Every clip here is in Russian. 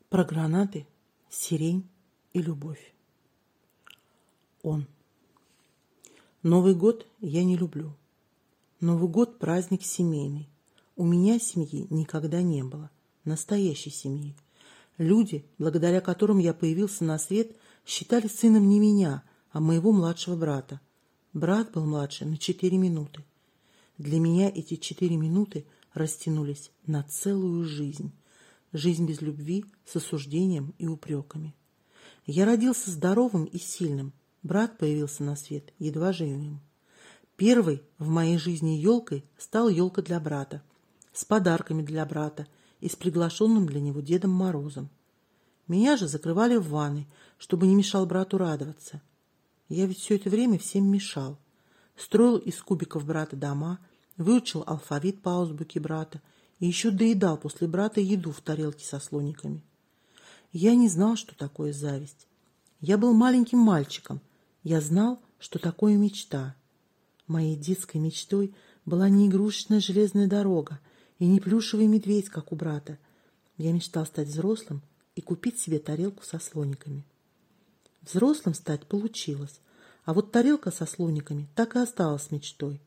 Про гранаты, сирень и любовь. Он. Новый год я не люблю. Новый год – праздник семейный. У меня семьи никогда не было. Настоящей семьи. Люди, благодаря которым я появился на свет, считали сыном не меня, а моего младшего брата. Брат был младше на 4 минуты. Для меня эти 4 минуты растянулись на целую жизнь. Жизнь без любви, с осуждением и упреками. Я родился здоровым и сильным. Брат появился на свет едва живым. Первой в моей жизни елкой стала елка для брата, с подарками для брата и с приглашенным для него Дедом Морозом. Меня же закрывали в ванной, чтобы не мешал брату радоваться. Я ведь все это время всем мешал. Строил из кубиков брата дома, выучил алфавит по азбуке брата и еще доедал после брата еду в тарелке со слониками. Я не знал, что такое зависть. Я был маленьким мальчиком. Я знал, что такое мечта. Моей детской мечтой была не игрушечная железная дорога и не плюшевый медведь, как у брата. Я мечтал стать взрослым и купить себе тарелку со слониками. Взрослым стать получилось, а вот тарелка со слониками так и осталась мечтой.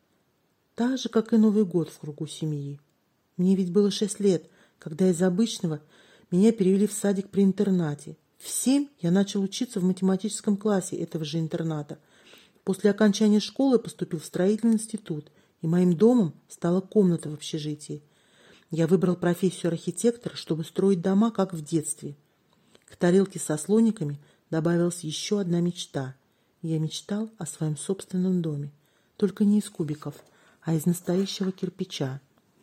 Так же, как и Новый год в кругу семьи. Мне ведь было 6 лет, когда из обычного меня перевели в садик при интернате. В 7 я начал учиться в математическом классе этого же интерната. После окончания школы поступил в строительный институт, и моим домом стала комната в общежитии. Я выбрал профессию архитектора, чтобы строить дома, как в детстве. К тарелке со слониками добавилась еще одна мечта. Я мечтал о своем собственном доме, только не из кубиков, а из настоящего кирпича.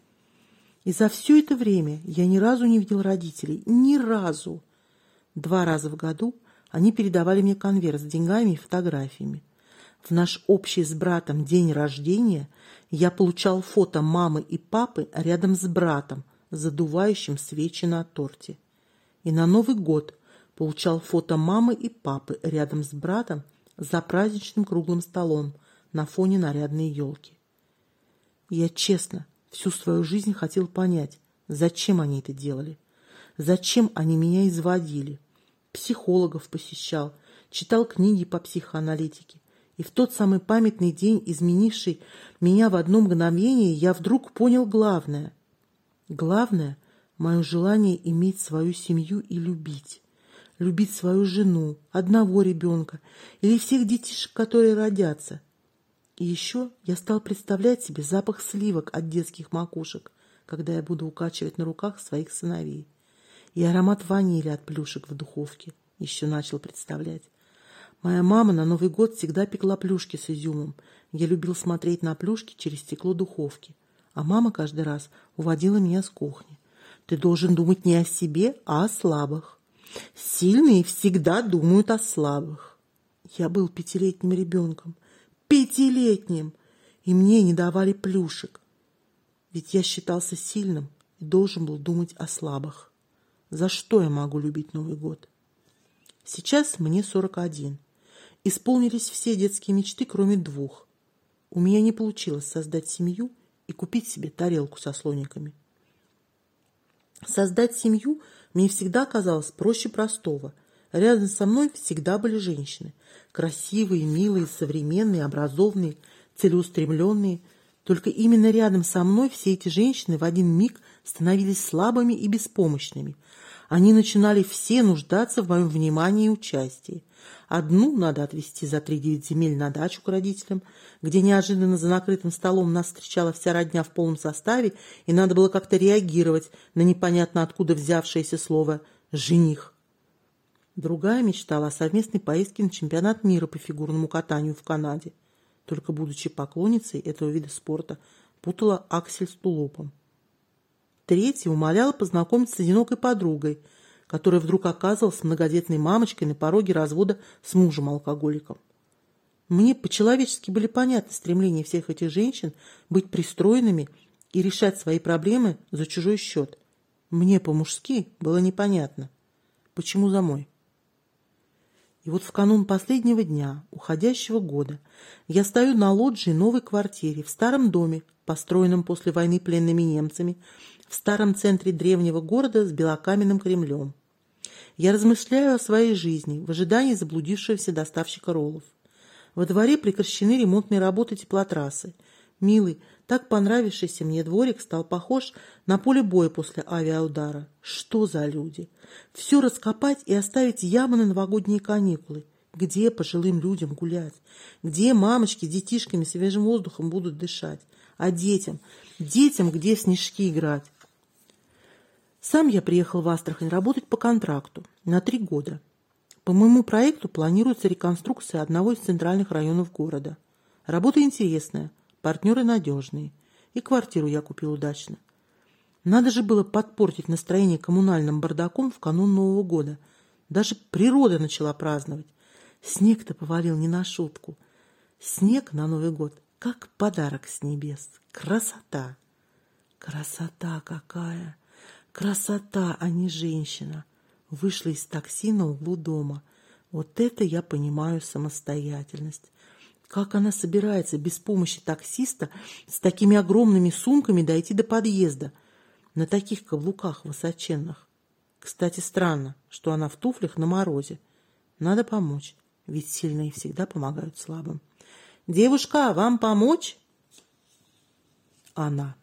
И за все это время я ни разу не видел родителей. Ни разу. 2 раза в году они передавали мне конверт с деньгами и фотографиями. В наш общий с братом день рождения я получал фото мамы и папы рядом с братом, задувающим свечи на торте. И на Новый год получал фото мамы и папы рядом с братом за праздничным круглым столом на фоне нарядной елки. Я честно всю свою жизнь хотел понять, зачем они это делали, зачем они меня изводили. Психологов посещал, читал книги по психоаналитике. И в тот самый памятный день, изменивший меня в одно мгновение, я вдруг понял главное. Главное – мое желание иметь свою семью и любить. Любить свою жену, одного ребенка или всех детишек, которые родятся. И еще я стал представлять себе запах сливок от детских макушек, когда я буду укачивать на руках своих сыновей. И аромат ванили от плюшек в духовке еще начал представлять. Моя мама на Новый год всегда пекла плюшки с изюмом. Я любил смотреть на плюшки через стекло духовки. А мама каждый раз уводила меня с кухни. Ты должен думать не о себе, а о слабых. Сильные всегда думают о слабых. Я был 5-летним ребенком. 5-летним! И мне не давали плюшек. Ведь я считался сильным и должен был думать о слабых. За что я могу любить Новый год? Сейчас мне 41. Исполнились все детские мечты, кроме 2. У меня не получилось создать семью и купить себе тарелку со слониками. Создать семью мне всегда казалось проще простого. Рядом со мной всегда были женщины. Красивые, милые, современные, образованные, целеустремленные. Только именно рядом со мной все эти женщины в один миг становились слабыми и беспомощными. Они начинали все нуждаться в моем внимании и участии. Одну надо отвезти за 3-9 земель на дачу к родителям, где неожиданно за накрытым столом нас встречала вся родня в полном составе, и надо было как-то реагировать на непонятно откуда взявшееся слово «жених». Другая мечтала о совместной поездке на чемпионат мира по фигурному катанию в Канаде. Только, будучи поклонницей этого вида спорта, путала аксель с тулупом. Третья умоляла познакомиться с одинокой подругой, которая вдруг оказалась многодетной мамочкой на пороге развода с мужем-алкоголиком. Мне по-человечески были понятны стремления всех этих женщин быть пристроенными и решать свои проблемы за чужой счет. Мне по-мужски было непонятно, почему за мой. И вот в канун последнего дня уходящего года я стою на лоджии новой квартире в старом доме, построенном после войны пленными немцами, в старом центре древнего города с белокаменным Кремлем. Я размышляю о своей жизни в ожидании заблудившегося доставщика роллов. Во дворе прекращены ремонтные работы теплотрассы. Милый, так понравившийся мне дворик стал похож на поле боя после авиаудара. Что за люди? Все раскопать и оставить ямы на новогодние каникулы. Где пожилым людям гулять? Где мамочки с детишками свежим воздухом будут дышать? А детям? Детям где в снежки играть? Сам я приехал в Астрахань работать по контракту на 3 года. По моему проекту планируется реконструкция одного из центральных районов города. Работа интересная, партнеры надежные. И квартиру я купил удачно. Надо же было подпортить настроение коммунальным бардаком в канун Нового года. Даже природа начала праздновать. Снег-то повалил не на шутку. Снег на Новый год, как подарок с небес. Красота! Красота какая! Красота, а не женщина. Вышла из такси на углу дома. Вот это я понимаю самостоятельность. Как она собирается без помощи таксиста с такими огромными сумками дойти до подъезда на таких каблуках высоченных? Кстати, странно, что она в туфлях на морозе. Надо помочь, ведь сильные всегда помогают слабым. «Девушка, вам помочь?» Она.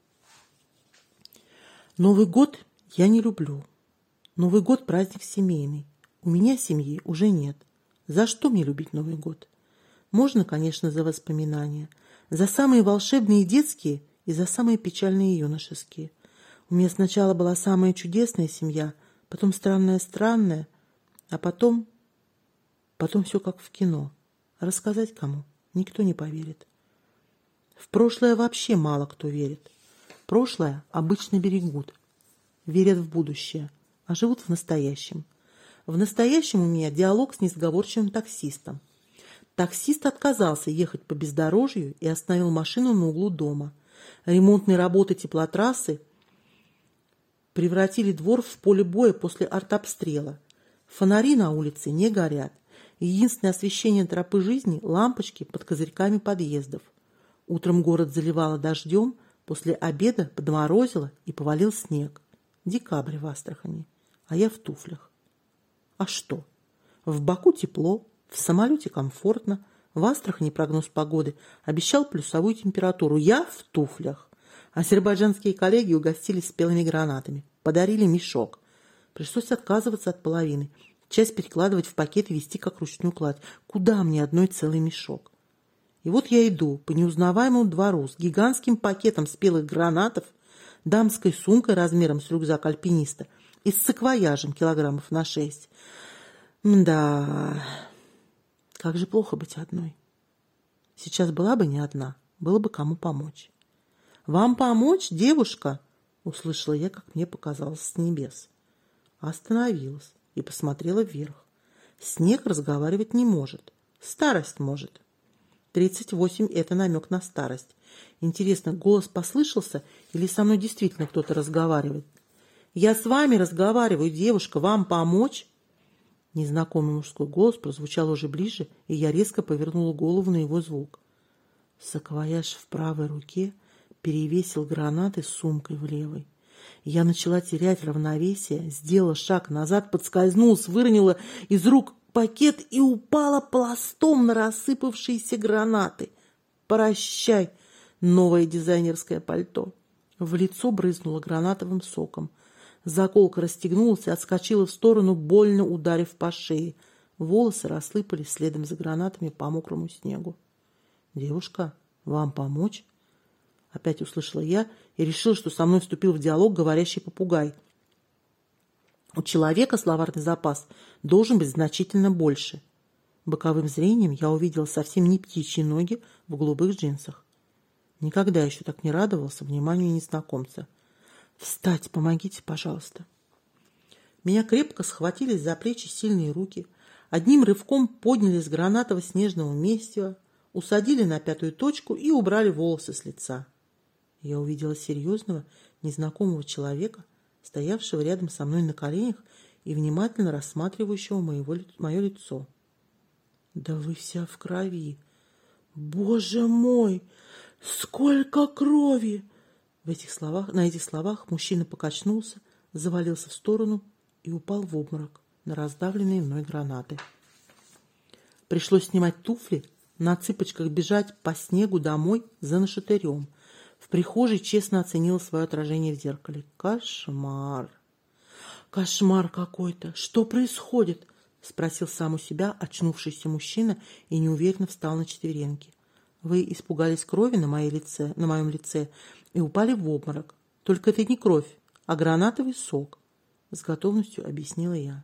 Новый год я не люблю. Новый год – праздник семейный. У меня семьи уже нет. За что мне любить Новый год? Можно, конечно, за воспоминания. За самые волшебные детские и за самые печальные юношеские. У меня сначала была самая чудесная семья, потом странная, а потом все как в кино. Рассказать кому? Никто не поверит. В прошлое вообще мало кто верит. Прошлое обычно берегут. Верят в будущее, а живут в настоящем. В настоящем у меня диалог с несговорчивым таксистом. Таксист отказался ехать по бездорожью и остановил машину на углу дома. Ремонтные работы теплотрассы превратили двор в поле боя после артобстрела. Фонари на улице не горят. Единственное освещение тропы жизни – лампочки под козырьками подъездов. Утром город заливало дождем, после обеда подморозило и повалил снег. Декабрь в Астрахани, а я в туфлях. А что? В Баку тепло, в самолете комфортно, в Астрахани прогноз погоды обещал плюсовую температуру. Я в туфлях. Азербайджанские коллеги угостили спелыми гранатами, подарили мешок. Пришлось отказываться от половины, часть перекладывать в пакет и везти как ручную кладь. Куда мне одной целый мешок? И вот я иду по неузнаваемому двору с гигантским пакетом спелых гранатов, дамской сумкой размером с рюкзак альпиниста и с саквояжем килограммов на 6. Да, как же плохо быть одной. Сейчас была бы не одна, было бы кому помочь. «Вам помочь, девушка?» — услышала я, как мне показалось, с небес. Остановилась и посмотрела вверх. Снег разговаривать не может, старость может. 38 – это намек на старость. Интересно, голос послышался или со мной действительно кто-то разговаривает? «Я с вами разговариваю, девушка, вам помочь?» Незнакомый мужской голос прозвучал уже ближе, и я резко повернула голову на его звук. Саквояж в правой руке перевесил гранаты с сумкой в левой. Я начала терять равновесие, сделала шаг назад, подскользнулась, выронила из рук пакет и упала пластом на рассыпавшиеся гранаты. «Прощай, новое дизайнерское пальто!» В лицо брызнуло гранатовым соком. Заколка расстегнулась и отскочила в сторону, больно ударив по шее. Волосы рассыпались следом за гранатами по мокрому снегу. «Девушка, вам помочь?» Опять услышала я и решила, что со мной вступил в диалог говорящий попугай. У человека словарный запас должен быть значительно больше. Боковым зрением я увидела совсем не птичьи ноги в голубых джинсах. Никогда еще так не радовался вниманию незнакомца. «Встать, помогите, пожалуйста». Меня крепко схватили за плечи сильные руки, одним рывком подняли с гранатово-снежного месива, усадили на 5-ю точку и убрали волосы с лица. Я увидела серьезного, незнакомого человека, стоявшего рядом со мной на коленях и внимательно рассматривающего мое лицо. «Да вы вся в крови! Боже мой! Сколько крови!» На этих словах мужчина покачнулся, завалился в сторону и упал в обморок. на раздавленные мной гранаты. Пришлось снимать туфли, на цыпочках бежать по снегу домой за нашатырем. В прихожей честно оценила свое отражение в зеркале. Кошмар! Кошмар какой-то! Что происходит? Спросил сам у себя очнувшийся мужчина и неуверенно встал на четвереньки. Вы испугались крови на моем лице и упали в обморок. Только это не кровь, а гранатовый сок, с готовностью объяснила я.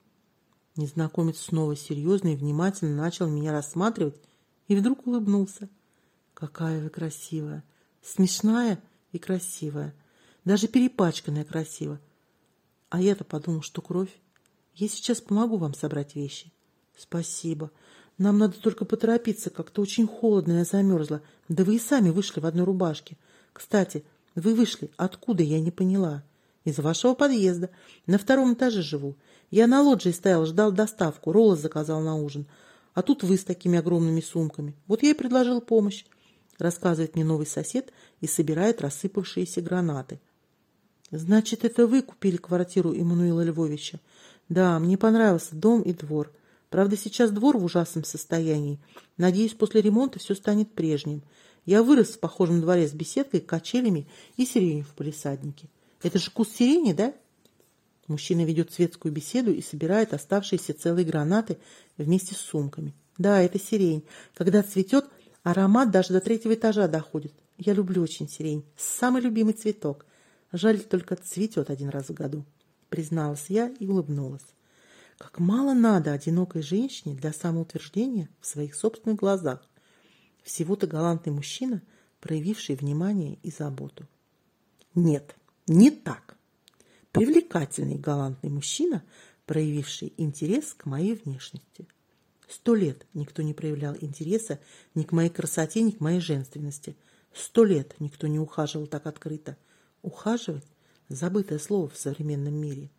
Незнакомец снова серьезно и внимательно начал меня рассматривать и вдруг улыбнулся. Какая вы красивая, смешная и красивая, даже перепачканная красиво. А я-то подумал, что кровь. Я сейчас помогу вам собрать вещи. Спасибо. Нам надо только поторопиться, как-то очень холодно, я замерзла. Да вы и сами вышли в одной рубашке. Кстати, вы вышли откуда, я не поняла. Из вашего подъезда. На 2-м этаже живу. Я на лоджии стоял, ждал доставку, роллы заказал на ужин. А тут вы с такими огромными сумками. Вот я и предложил помощь. Рассказывает мне новый сосед и собирает рассыпавшиеся гранаты. Значит, это вы купили квартиру Эммануила Львовича? Да, мне понравился дом и двор. Правда, сейчас двор в ужасном состоянии. Надеюсь, после ремонта все станет прежним. Я вырос в похожем дворе с беседкой, качелями и сиренью в палисаднике. Это же куст сирени, да? Мужчина ведет светскую беседу и собирает оставшиеся целые гранаты вместе с сумками. Да, это сирень. Когда цветет, аромат даже до 3-го этажа доходит. Я люблю очень сирень. Самый любимый цветок. Жаль, только цветет 1 раз в году. Призналась я и улыбнулась. Как мало надо одинокой женщине для самоутверждения в своих собственных глазах. Всего-то галантный мужчина, проявивший внимание и заботу. Нет, не так. Привлекательный и галантный мужчина, проявивший интерес к моей внешности. 100 лет никто не проявлял интереса ни к моей красоте, ни к моей женственности. 100 лет никто не ухаживал так открыто. Ухаживать – забытое слово в современном мире.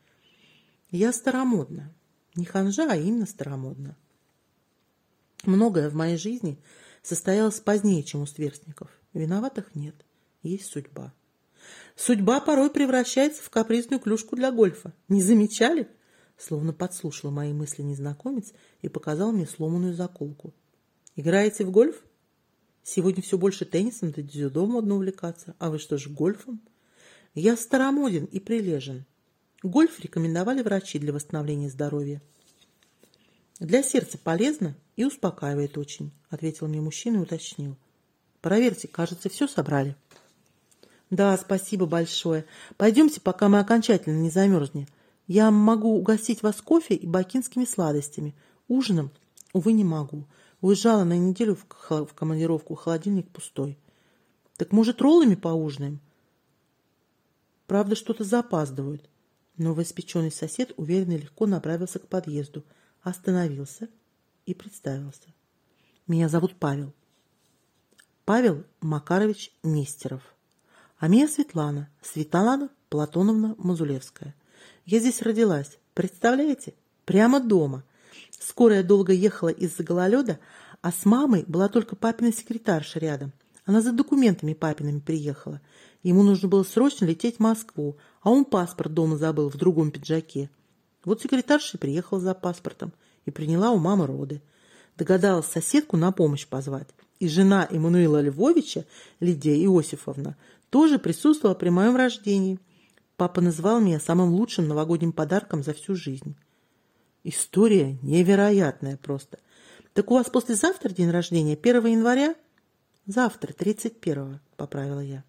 Я старомодна. Не ханжа, а именно старомодна. Многое в моей жизни состоялось позднее, чем у сверстников. Виноватых нет. Есть судьба. Судьба порой превращается в капризную клюшку для гольфа. Не замечали? Словно подслушал мои мысли незнакомец и показал мне сломанную заколку. Играете в гольф? Сегодня все больше теннисом, да дзюдо модно увлекаться. А вы что ж, гольфом? Я старомоден и прилежен. Гольф рекомендовали врачи для восстановления здоровья. Для сердца полезно и успокаивает очень, ответил мне мужчина и уточнил. Проверьте, кажется, все собрали. Да, спасибо большое. Пойдемте, пока мы окончательно не замерзнем. Я могу угостить вас кофе и бакинскими сладостями. Ужином, увы, не могу. Уезжала на неделю в командировку, холодильник пустой. Так, может, роллами поужинаем? Правда, что-то запаздывают. Новоиспеченный сосед уверенно и легко направился к подъезду, остановился и представился. Меня зовут Павел. Павел Макарович Нестеров. А меня Светлана Платоновна Мазулевская. Я здесь родилась, представляете? Прямо дома. Скоро я долго ехала из-за гололеда, а с мамой была только папина секретарша рядом. Она за документами папиными приехала. Ему нужно было срочно лететь в Москву, а он паспорт дома забыл в другом пиджаке. Вот секретарша приехала за паспортом и приняла у мамы роды. Догадалась соседку на помощь позвать. И жена Эммануила Львовича, Лидия Иосифовна, тоже присутствовала при моем рождении. Папа назвал меня самым лучшим новогодним подарком за всю жизнь. История невероятная просто. Так у вас послезавтра день рождения, 1 января? Завтра, 31-го, поправила я.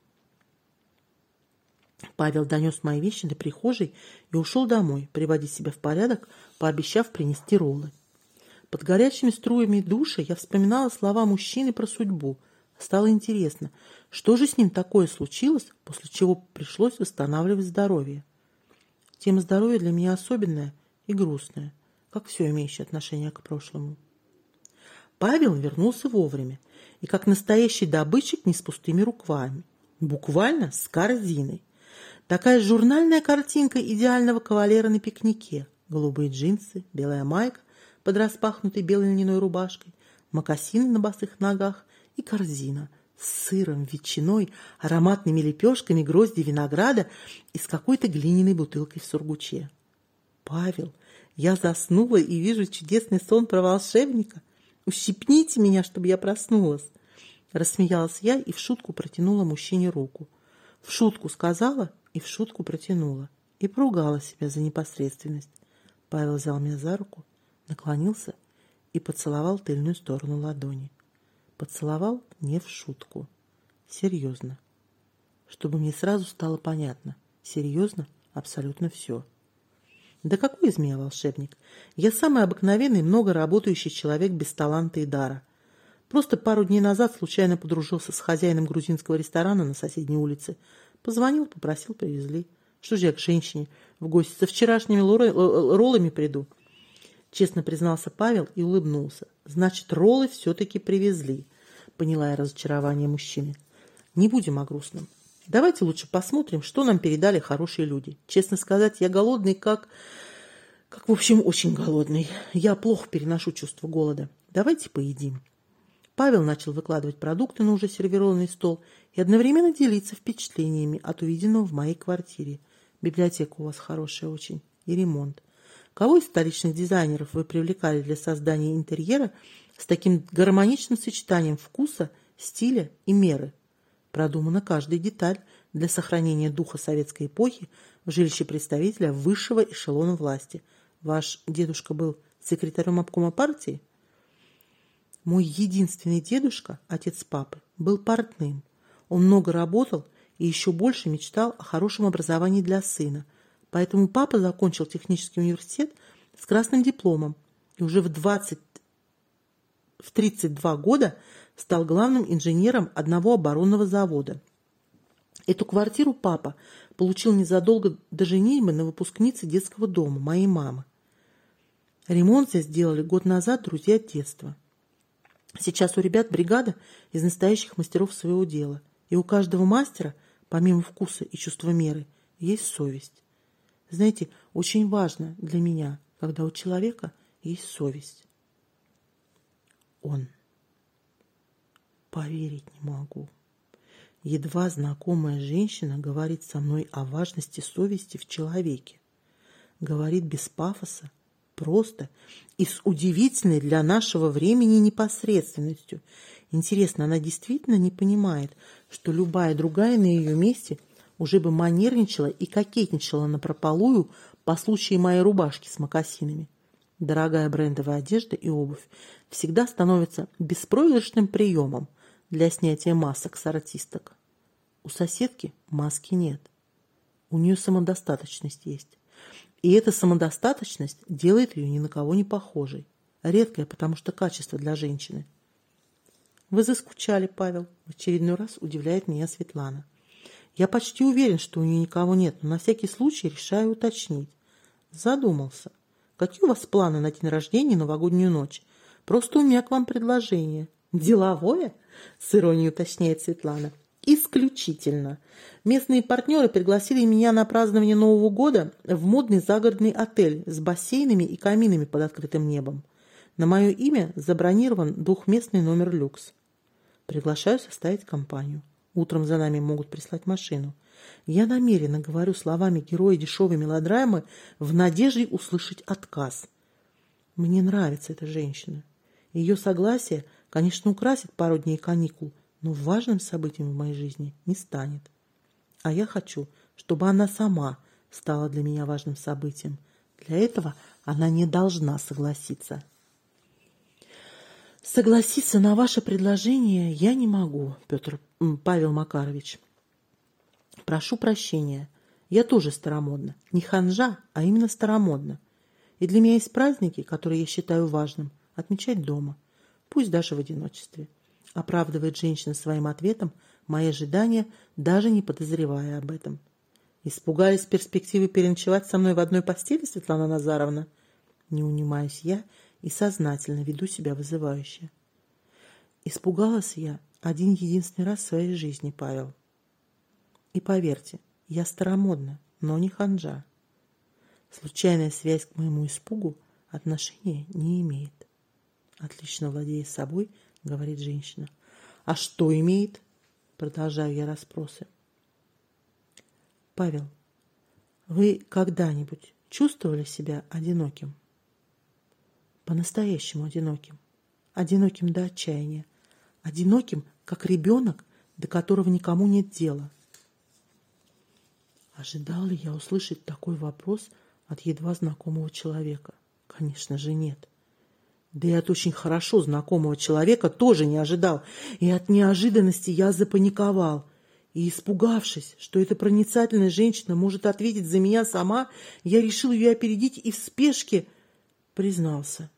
Павел донес мои вещи до прихожей и ушел домой, приводить себя в порядок, пообещав принести роллы. Под горячими струями душа я вспоминала слова мужчины про судьбу. Стало интересно, что же с ним такое случилось, после чего пришлось восстанавливать здоровье. Тема здоровья для меня особенная и грустная, как все имеющее отношение к прошлому. Павел вернулся вовремя и, как настоящий добытчик, не с пустыми рукавами, буквально с корзиной. Такая журнальная картинка идеального кавалера на пикнике. Голубые джинсы, белая майка под распахнутой белой льняной рубашкой, мокасины на босых ногах и корзина с сыром, ветчиной, ароматными лепешками, грозди винограда и с какой-то глиняной бутылкой в сургуче. Павел, я заснула и вижу чудесный сон про волшебника. Ущипните меня, чтобы я проснулась. Рассмеялась я и в шутку протянула мужчине руку. В шутку сказала и в шутку протянула. И поругала себя за непосредственность. Павел взял меня за руку, наклонился и поцеловал тыльную сторону ладони. Поцеловал не в шутку. Серьезно. Чтобы мне сразу стало понятно. Серьезно абсолютно все. Да какой из меня волшебник? Я самый обыкновенный, много работающий человек без таланта и дара. Просто пару дней назад случайно подружился с хозяином грузинского ресторана на соседней улице. Позвонил, попросил, привезли. Что же я к женщине в гости со вчерашними роллами приду? Честно признался Павел и улыбнулся. Значит, роллы все-таки привезли. Поняла я разочарование мужчины. Не будем о грустном. Давайте лучше посмотрим, что нам передали хорошие люди. Честно сказать, я голодный, как в общем, очень голодный. Я плохо переношу чувство голода. Давайте поедим. Павел начал выкладывать продукты на уже сервированный стол и одновременно делиться впечатлениями от увиденного в моей квартире. Библиотека у вас хорошая очень. И ремонт. Кого из столичных дизайнеров вы привлекали для создания интерьера с таким гармоничным сочетанием вкуса, стиля и меры? Продумана каждая деталь для сохранения духа советской эпохи в жилище представителя высшего эшелона власти. Ваш дедушка был секретарем обкома партии? Мой единственный дедушка, отец папы, был портным. Он много работал и еще больше мечтал о хорошем образовании для сына. Поэтому папа закончил технический университет с красным дипломом и уже в 32 года стал главным инженером одного оборонного завода. Эту квартиру папа получил незадолго до женитьбы на выпускнице детского дома, моей мамы. Ремонт здесь сделали год назад друзья детства. Сейчас у ребят бригада из настоящих мастеров своего дела. И у каждого мастера, помимо вкуса и чувства меры, есть совесть. Знаете, очень важно для меня, когда у человека есть совесть. Он. Поверить не могу. Едва знакомая женщина говорит со мной о важности совести в человеке. Говорит без пафоса, просто и с удивительной для нашего времени непосредственностью. Интересно, она действительно не понимает, что любая другая на ее месте уже бы манерничала и кокетничала напропалую по случаю моей рубашки с мокасинами. Дорогая брендовая одежда и обувь всегда становятся беспроигрышным приемом для снятия масок с артисток. У соседки маски нет. У нее самодостаточность есть. И эта самодостаточность делает ее ни на кого не похожей. Редкое, потому что качество для женщины. Вы заскучали, Павел. В очередной раз удивляет меня Светлана. Я почти уверен, что у нее никого нет, но на всякий случай решаю уточнить. Задумался. Какие у вас планы на день рождения и новогоднюю ночь? Просто у меня к вам предложение. Деловое? С иронией уточняет Светлана. Исключительно. Местные партнеры пригласили меня на празднование Нового года в модный загородный отель с бассейнами и каминами под открытым небом. На мое имя забронирован двухместный номер люкс. Приглашаю составить компанию. Утром за нами могут прислать машину. Я намеренно говорю словами героя дешевой мелодрамы в надежде услышать отказ. Мне нравится эта женщина. Ее согласие, конечно, украсит пару дней каникул, но важным событием в моей жизни не станет. А я хочу, чтобы она сама стала для меня важным событием. Для этого она не должна согласиться. Согласиться на ваше предложение я не могу, Павел Макарович. Прошу прощения, я тоже старомодна. Не ханжа, а именно старомодна. И для меня есть праздники, которые я считаю важным, отмечать дома, пусть даже в одиночестве. Оправдывает женщина своим ответом мои ожидания, даже не подозревая об этом. Испугались перспективы переночевать со мной в одной постели, Светлана Назаровна? Не унимаюсь я и сознательно веду себя вызывающе. Испугалась я один единственный раз в своей жизни, Павел. И поверьте, я старомодна, но не ханжа. Случайная связь к моему испугу отношения не имеет. Отлично владея собой, говорит женщина. А что имеет? Продолжаю я расспросы. Павел, вы когда-нибудь чувствовали себя одиноким? По-настоящему одиноким. Одиноким до отчаяния. Одиноким, как ребенок, до которого никому нет дела. Ожидал ли я услышать такой вопрос от едва знакомого человека? Конечно же, нет. Да и от очень хорошо знакомого человека тоже не ожидал. И от неожиданности я запаниковал. И, испугавшись, что эта проницательная женщина может ответить за меня сама, я решил ее опередить и в спешке признался.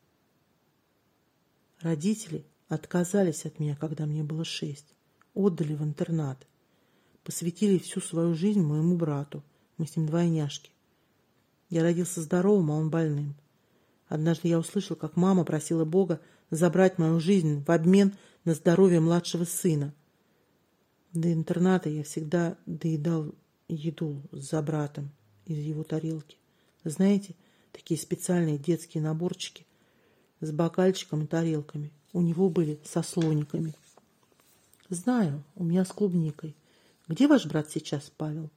Родители отказались от меня, когда мне было 6. Отдали в интернат. Посвятили всю свою жизнь моему брату. Мы с ним двойняшки. Я родился здоровым, а он больным. Однажды я услышал, как мама просила Бога забрать мою жизнь в обмен на здоровье младшего сына. До интерната я всегда доедал еду за братом из его тарелки. Знаете, такие специальные детские наборчики с бокальчиком и тарелками. У него были со слониками. Знаю, у меня с клубникой. Где ваш брат сейчас, Павел?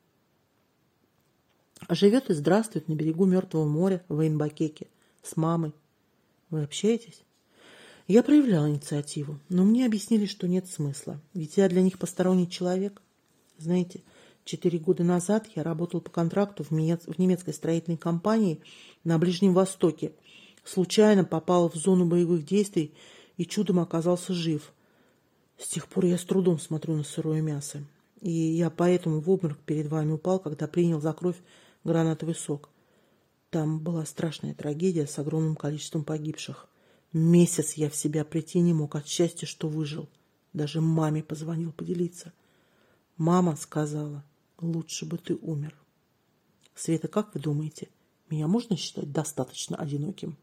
Живет и здравствует на берегу Мертвого моря в Эйнбакеке с мамой. Вы общаетесь? Я проявляла инициативу, но мне объяснили, что нет смысла, ведь я для них посторонний человек. Знаете, 4 года назад я работал по контракту в немецкой строительной компании на Ближнем Востоке. Случайно попал в зону боевых действий и чудом оказался жив. С тех пор я с трудом смотрю на сырое мясо. И я поэтому в обморок перед вами упал, когда принял за кровь гранатовый сок. Там была страшная трагедия с огромным количеством погибших. Месяц я в себя прийти не мог от счастья, что выжил. Даже маме позвонил поделиться. Мама сказала, лучше бы ты умер. Света, как вы думаете, меня можно считать достаточно одиноким?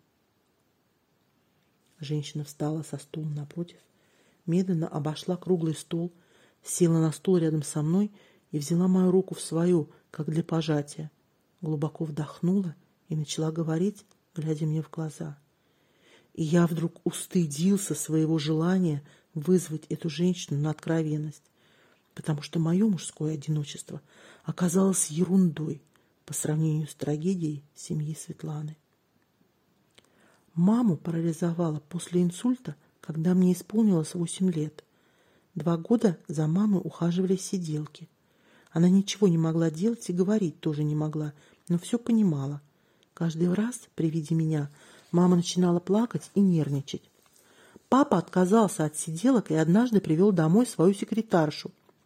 Женщина встала со стула напротив, медленно обошла круглый стол, села на стул рядом со мной и взяла мою руку в свою, как для пожатия. Глубоко вдохнула и начала говорить, глядя мне в глаза. И я вдруг устыдился своего желания вызвать эту женщину на откровенность, потому что мое мужское одиночество оказалось ерундой по сравнению с трагедией семьи Светланы. Маму парализовало после инсульта, когда мне исполнилось 8 лет. 2 года за мамой ухаживали сиделки. Она ничего не могла делать и говорить тоже не могла, но все понимала. Каждый раз при виде меня мама начинала плакать и нервничать. Папа отказался от сиделок и однажды привел домой свою секретаршу.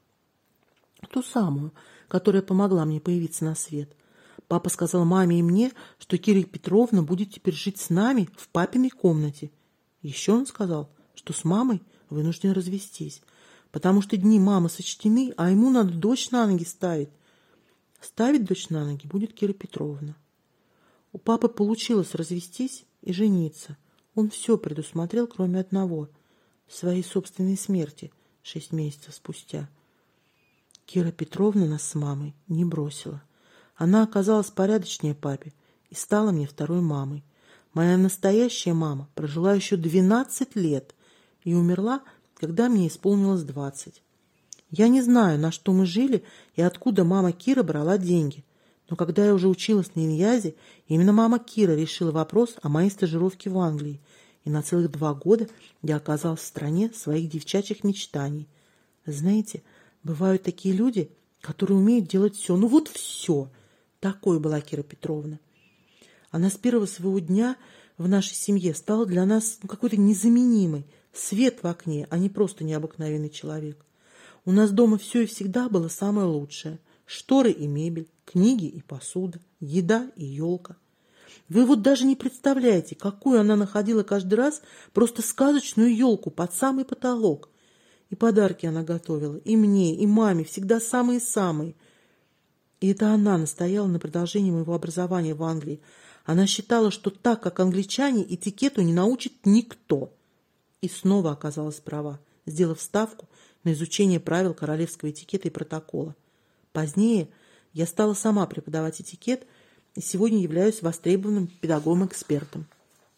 Ту самую, которая помогла мне появиться на свет. Папа сказал маме и мне, что Кира Петровна будет теперь жить с нами в папиной комнате. Еще он сказал, что с мамой вынужден развестись, потому что дни мамы сочтены, а ему надо дочь на ноги ставить. Ставить дочь на ноги будет Кира Петровна. У папы получилось развестись и жениться. Он все предусмотрел, кроме одного – своей собственной смерти 6 месяцев спустя. Кира Петровна нас с мамой не бросила. Она оказалась порядочнее папе и стала мне второй мамой. Моя настоящая мама прожила еще 12 лет и умерла, когда мне исполнилось 20. Я не знаю, на что мы жили и откуда мама Кира брала деньги. Но когда я уже училась на Иньязе, именно мама Кира решила вопрос о моей стажировке в Англии. И на целых 2 года я оказалась в стране своих девчачьих мечтаний. Знаете, бывают такие люди, которые умеют делать все. Ну вот все. Такой была Кира Петровна. Она с первого своего дня в нашей семье стала для нас какой-то незаменимой. Свет в окне, а не просто необыкновенный человек. У нас дома все и всегда было самое лучшее. Шторы и мебель, книги и посуда, еда и елка. Вы вот даже не представляете, какую она находила каждый раз просто сказочную елку под самый потолок. И подарки она готовила и мне, и маме, всегда самые-самые. И это она настояла на продолжении моего образования в Англии. Она считала, что так, как англичане, этикету не научит никто. И снова оказалась права, сделав ставку на изучение правил королевского этикета и протокола. Позднее я стала сама преподавать этикет и сегодня являюсь востребованным педагогом-экспертом.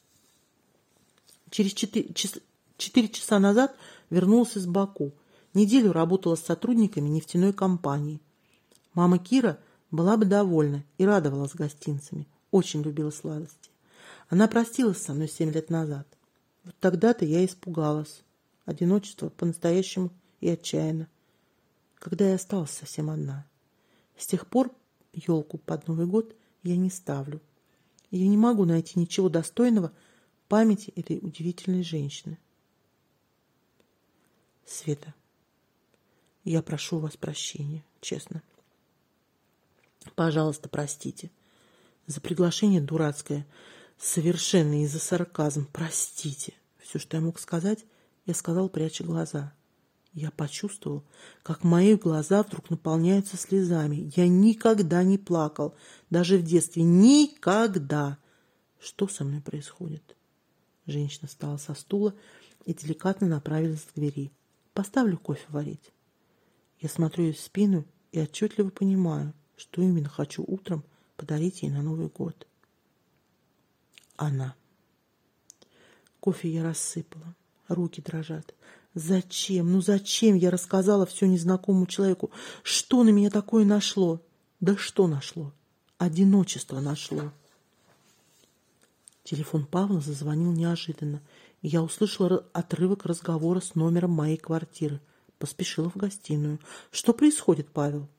Через 4 часа назад вернулась из Баку. Неделю работала с сотрудниками нефтяной компании. Мама Кира Была бы довольна и радовалась гостинцами. Очень любила сладости. Она простилась со мной 7 лет назад. Вот тогда-то я испугалась. Одиночество по-настоящему и отчаянно. Когда я осталась совсем одна. С тех пор елку под Новый год я не ставлю. Я не могу найти ничего достойного памяти этой удивительной женщины. Света, я прошу у вас прощения, честно. Пожалуйста, простите. За приглашение дурацкое, совершенно из-за сарказм. Простите. Все, что я мог сказать, я сказал, пряча глаза. Я почувствовал, как мои глаза вдруг наполняются слезами. Я никогда не плакал, даже в детстве. Никогда. Что со мной происходит? Женщина встала со стула и деликатно направилась к двери. Поставлю кофе варить. Я смотрю ей в спину и отчетливо понимаю, что именно хочу утром подарить ей на Новый год. Она. Кофе я рассыпала. Руки дрожат. Зачем? Ну зачем я рассказала все незнакомому человеку? Что на меня такое нашло? Да что нашло? Одиночество нашло. Телефон Павла зазвонил неожиданно, и я услышала отрывок разговора с номером моей квартиры. Поспешила в гостиную. Что происходит, Павел?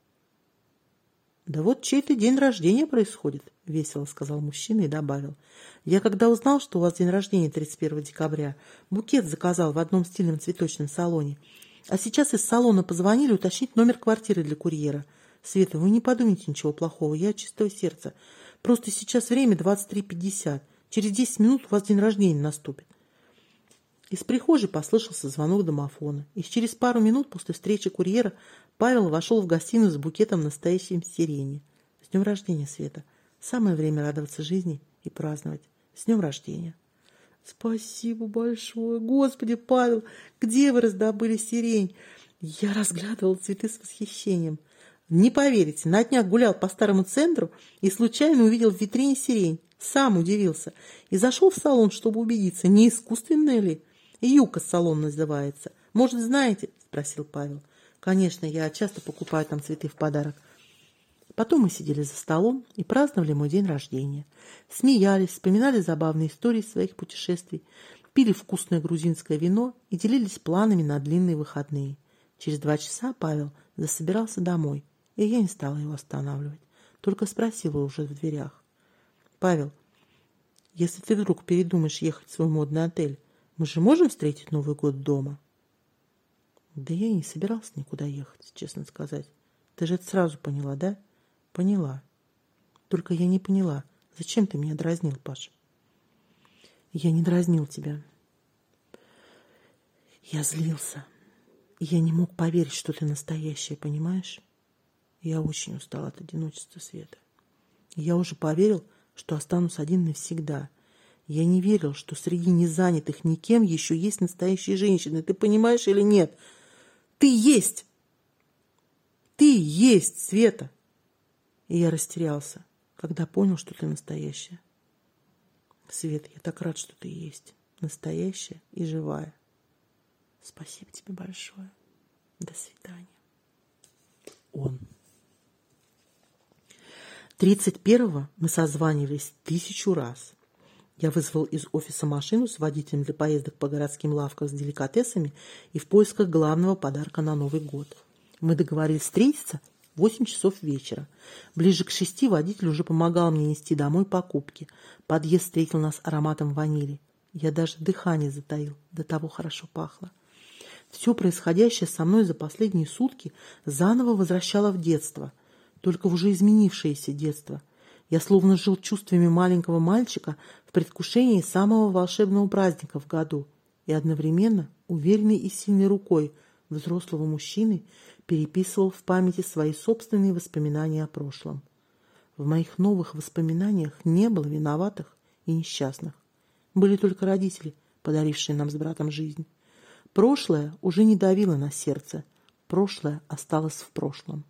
Да вот чей-то день рождения происходит, весело сказал мужчина и добавил. Я когда узнал, что у вас день рождения 31 декабря, букет заказал в одном стильном цветочном салоне. А сейчас из салона позвонили уточнить номер квартиры для курьера. Света, вы не подумайте ничего плохого, я от чистого сердца. Просто сейчас время 23:50. Через 10 минут у вас день рождения наступит. Из прихожей послышался звонок домофона, и через пару минут после встречи курьера Павел вошел в гостиную с букетом настоящей сирени. С днем рождения, Света. Самое время радоваться жизни и праздновать. С днем рождения. Спасибо большое. Господи, Павел, где вы раздобыли сирень? Я разглядывал цветы с восхищением. Не поверите, на днях гулял по старому центру и случайно увидел в витрине сирень. Сам удивился. И зашел в салон, чтобы убедиться, не искусственная ли. «Юка-салон» называется. Может, знаете?» – спросил Павел. «Конечно, я часто покупаю там цветы в подарок». Потом мы сидели за столом и праздновали мой день рождения. Смеялись, вспоминали забавные истории своих путешествий, пили вкусное грузинское вино и делились планами на длинные выходные. Через 2 часа Павел засобирался домой, и я не стала его останавливать, только спросила уже в дверях. «Павел, если ты вдруг передумаешь ехать в свой модный отель, мы же можем встретить Новый год дома?» Да я и не собирался никуда ехать, честно сказать. Ты же это сразу поняла, да? Поняла. Только я не поняла, зачем ты меня дразнил, Паша? Я не дразнил тебя. Я злился. Я не мог поверить, что ты настоящая, понимаешь? Я очень устал от одиночества, Света. Я уже поверил, что останусь один навсегда. Я не верил, что среди незанятых никем еще есть настоящие женщины. Ты понимаешь или нет? Ты есть! Ты есть, Света! И я растерялся, когда понял, что ты настоящая. Свет, я так рад, что ты есть. Настоящая и живая. Спасибо тебе большое. До свидания. Он. 31-го мы созванивались 1000 раз. Я вызвал из офиса машину с водителем для поездок по городским лавкам с деликатесами и в поисках главного подарка на Новый год. Мы договорились встретиться в 8 часов вечера. Ближе к 6 водитель уже помогал мне нести домой покупки. Подъезд встретил нас ароматом ванили. Я даже дыхание затаил, до того хорошо пахло. Все происходящее со мной за последние сутки заново возвращало в детство, только в уже изменившееся детство. Я словно жил чувствами маленького мальчика в предвкушении самого волшебного праздника в году и одновременно уверенной и сильной рукой взрослого мужчины переписывал в памяти свои собственные воспоминания о прошлом. В моих новых воспоминаниях не было виноватых и несчастных. Были только родители, подарившие нам с братом жизнь. Прошлое уже не давило на сердце. Прошлое осталось в прошлом.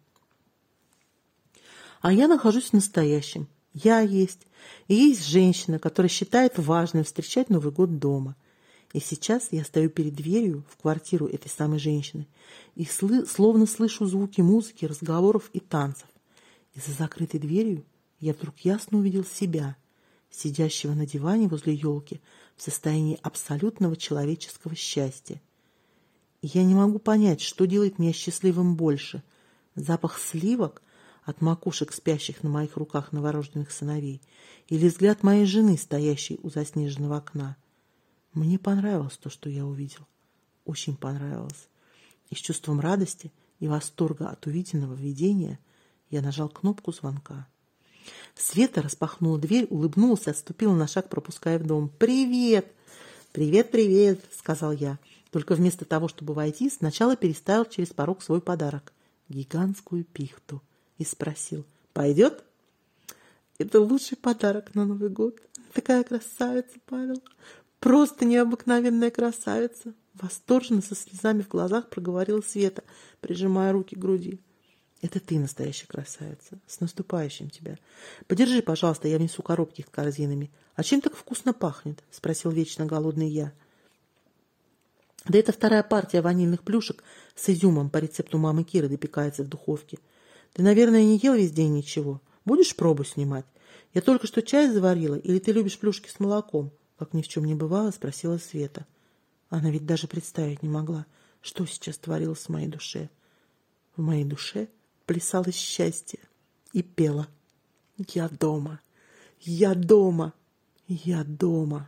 А я нахожусь в настоящем. Я есть. И есть женщина, которая считает важным встречать Новый год дома. И сейчас я стою перед дверью в квартиру этой самой женщины и словно слышу звуки музыки, разговоров и танцев. И за закрытой дверью я вдруг ясно увидел себя, сидящего на диване возле елки в состоянии абсолютного человеческого счастья. И я не могу понять, что делает меня счастливым больше: запах сливок от макушек спящих на моих руках новорожденных сыновей или взгляд моей жены, стоящей у заснеженного окна. Мне понравилось то, что я увидел. Очень понравилось. И с чувством радости и восторга от увиденного видения я нажал кнопку звонка. Света распахнула дверь, улыбнулась и отступила на шаг, пропуская в дом. «Привет!» «Привет, привет!» — сказал я. Только вместо того, чтобы войти, сначала переставил через порог свой подарок — гигантскую пихту. И спросил: «Пойдет?» «Это лучший подарок на Новый год. Такая красавица, Павел. Просто необыкновенная красавица!» Восторженно, со слезами в глазах проговорила Света, прижимая руки к груди. «Это ты настоящая красавица. С наступающим тебя. Подержи, пожалуйста, я внесу коробки с корзинами. А чем так вкусно пахнет?» — спросил вечно голодный я. «Да это вторая партия ванильных плюшек с изюмом по рецепту мамы Киры допекается в духовке. Ты, наверное, не ел весь день ничего. Будешь пробу снимать? Я только что чай заварила, или ты любишь плюшки с молоком?» Как ни в чем не бывало, спросила Света. Она ведь даже представить не могла, что сейчас творилось в моей душе. В моей душе плясало счастье и пела: «Я дома! Я дома! Я дома!»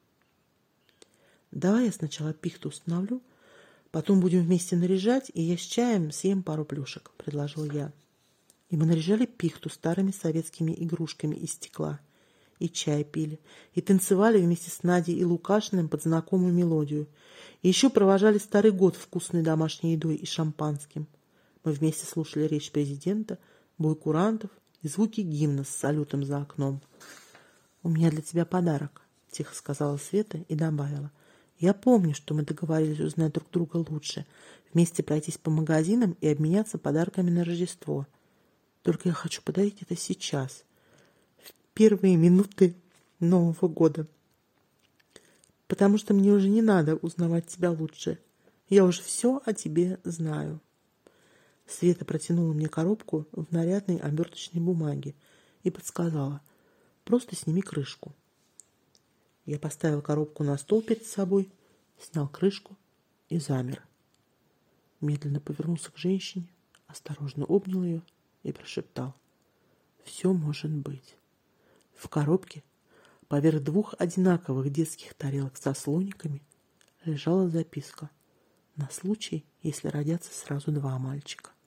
«Давай я сначала пихту установлю, потом будем вместе наряжать, и я с чаем съем пару плюшек», — предложил я. И мы наряжали пихту старыми советскими игрушками из стекла, и чай пили, и танцевали вместе с Надей и Лукашиным под знакомую мелодию, и еще провожали Старый год вкусной домашней едой и шампанским. Мы вместе слушали речь президента, бой курантов и звуки гимна с салютом за окном. «У меня для тебя подарок», — тихо сказала Света и добавила: «Я помню, что мы договорились узнать друг друга лучше, вместе пройтись по магазинам и обменяться подарками на Рождество. Только я хочу подарить это сейчас, в первые минуты Нового года, потому что мне уже не надо узнавать тебя лучше. Я уже все о тебе знаю». Света протянула мне коробку в нарядной оберточной бумаге и подсказала: «Просто сними крышку». Я поставил коробку на стол перед собой, снял крышку и замер. Медленно повернулся к женщине, осторожно обнял ее и прошептал: «Все может быть». В коробке поверх 2 одинаковых детских тарелок со слониками лежала записка: на случай, если родятся сразу 2 мальчика.